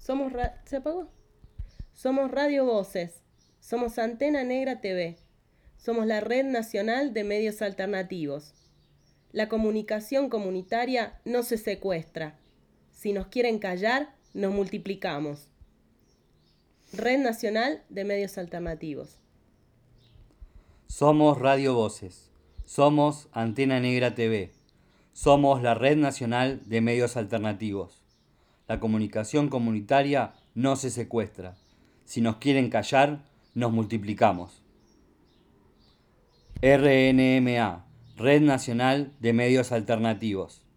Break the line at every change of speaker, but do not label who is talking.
¿Se apagó? Somos Radio Voces. Somos Antena Negra TV. Somos la Red Nacional de Medios Alternativos. La comunicación comunitaria no se secuestra. Si nos quieren callar, nos multiplicamos. Red Nacional de Medios Alternativos.
Somos Radio Voces. Somos Antena Negra TV. Somos la Red Nacional de Medios Alternativos. La comunicación comunitaria no se secuestra. Si nos quieren callar, nos multiplicamos. RNMA, Red Nacional de Medios Alternativos.